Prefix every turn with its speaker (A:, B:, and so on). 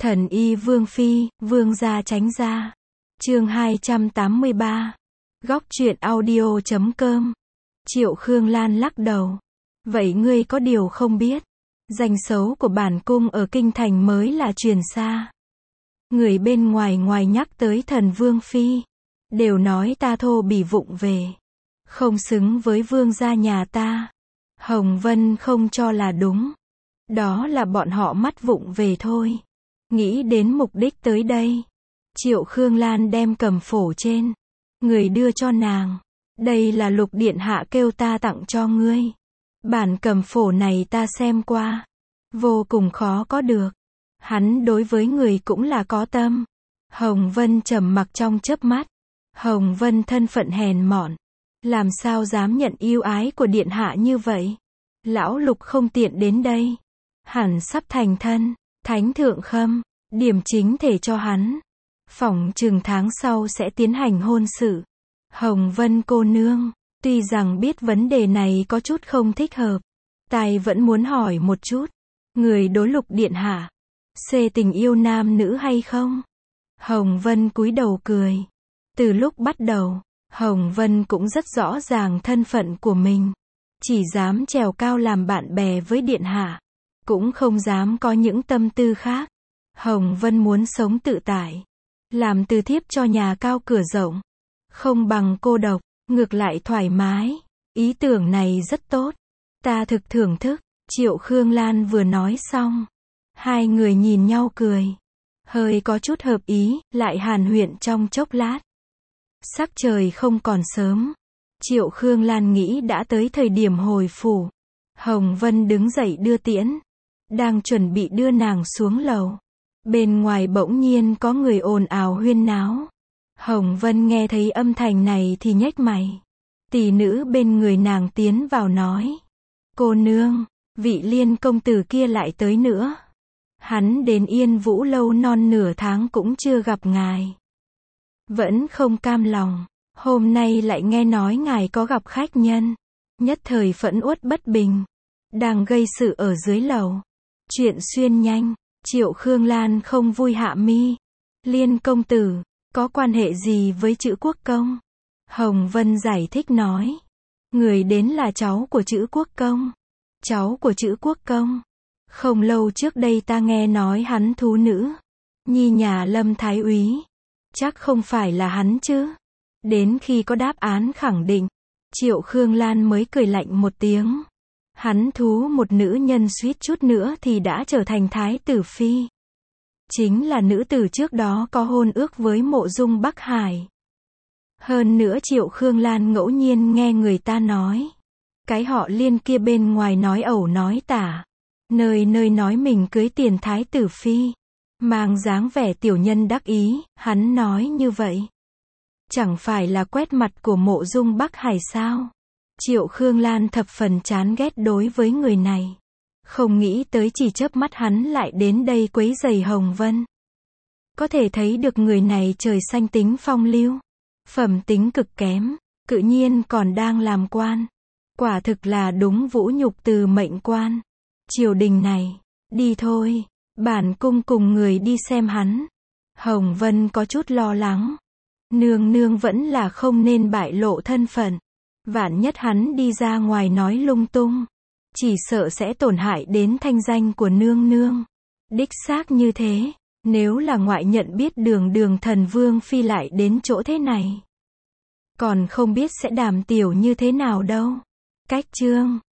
A: Thần y Vương Phi, Vương gia tránh ra. Chương 283. Góc truyện audio.com. Triệu Khương Lan lắc đầu. Vậy ngươi có điều không biết. Danh xấu của bản cung ở kinh thành mới là truyền xa. Người bên ngoài nhắc tới thần Vương Phi. Đều nói ta thô bỉ vụng về. Không xứng với vương gia nhà ta. Hồng Vân không cho là đúng. Đó là bọn họ mắt vụng về thôi. Nghĩ đến mục đích tới đây. Triệu Khương Lan đem cầm phổ trên. Người đưa cho nàng. Đây là Lục điện hạ kêu ta tặng cho ngươi. Bản cầm phổ này ta xem qua. Vô cùng khó có được. Hắn đối với người cũng là có tâm. Hồng Vân trầm mặc trong chớp mắt. Hồng Vân thân phận hèn mọn. Làm sao dám nhận yêu ái của điện hạ như vậy. Lão Lục không tiện đến đây. Hẳn sắp thành thân. Thánh thượng khâm. Điểm chính thể cho hắn. Phỏng chừng tháng sau sẽ tiến hành hôn sự. Hồng Vân cô nương. Tuy rằng biết vấn đề này có chút không thích hợp. Tai vẫn muốn hỏi một chút. Người đối Lục điện hạ. Xê tình yêu nam nữ hay không? Hồng Vân cúi đầu cười. Từ lúc bắt đầu, Hồng Vân cũng rất rõ ràng thân phận của mình. Chỉ dám trèo cao làm bạn bè với điện hạ. Cũng không dám có những tâm tư khác. Hồng Vân muốn sống tự tại. Làm từ thiếp cho nhà cao cửa rộng. Không bằng cô độc, ngược lại thoải mái. Ý tưởng này rất tốt. Ta thực thưởng thức. Triệu Khương Lan vừa nói xong. Hai người nhìn nhau cười. Hơi có chút hợp ý, lại hàn huyên trong chốc lát. Sắc trời không còn sớm. Triệu Khương Lan nghĩ đã tới thời điểm hồi phủ. Hồng Vân đứng dậy đưa tiễn. Đang chuẩn bị đưa nàng xuống lầu. Bên ngoài bỗng nhiên có người ồn ào huyên náo. Hồng Vân nghe thấy âm thanh này thì nhếch mày. Tỷ nữ bên người nàng tiến vào nói. Cô nương, vị Liên công tử kia lại tới nữa. Hắn đến Yên Vũ lâu non nửa tháng cũng chưa gặp ngài. Vẫn không cam lòng. Hôm nay lại nghe nói ngài có gặp khách nhân. Nhất thời phẫn uất bất bình. Đang gây sự ở dưới lầu. Chuyện xuyên nhanh. Triệu Khương Lan không vui hạ mi. Liên công tử, có quan hệ gì với Chữ Quốc công? Hồng Vân giải thích nói. Người đến là cháu của Chữ Quốc công. Cháu của Chữ Quốc công. Không lâu trước đây ta nghe nói hắn thú nữ. Nhi nhà Lâm Thái úy. Chắc không phải là hắn chứ. Đến khi có đáp án khẳng định. Triệu Khương Lan mới cười lạnh một tiếng. Hắn thú một nữ nhân suýt chút nữa thì đã trở thành thái tử phi. Chính là nữ tử trước đó có hôn ước với Mộ Dung Bắc Hải. Hơn nữa Triệu Khương Lan ngẫu nhiên nghe người ta nói. Cái họ Liên kia bên ngoài nói ẩu nói tả. Nơi nơi nói mình cưới tiền thái tử phi. Mang dáng vẻ tiểu nhân đắc ý, hắn nói như vậy. Chẳng phải là quét mặt của Mộ Dung Bắc Hải sao? Triệu Khương Lan thập phần chán ghét đối với người này. Không nghĩ tới chỉ chớp mắt hắn lại đến đây quấy rầy Hồng Vân. Có thể thấy được người này trời xanh tính phong lưu. Phẩm tính cực kém, cự nhiên còn đang làm quan. Quả thực là đúng vũ nhục từ mệnh quan. Triều đình này, đi thôi, bản cung cùng người đi xem hắn. Hồng Vân có chút lo lắng. Nương nương vẫn là không nên bại lộ thân phận. Vạn nhất hắn đi ra ngoài nói lung tung. Chỉ sợ sẽ tổn hại đến thanh danh của nương nương. Đích xác như thế. Nếu là ngoại nhận biết đường thần Vương Phi lại đến chỗ thế này. Còn không biết sẽ đàm tiểu như thế nào đâu. Cách chương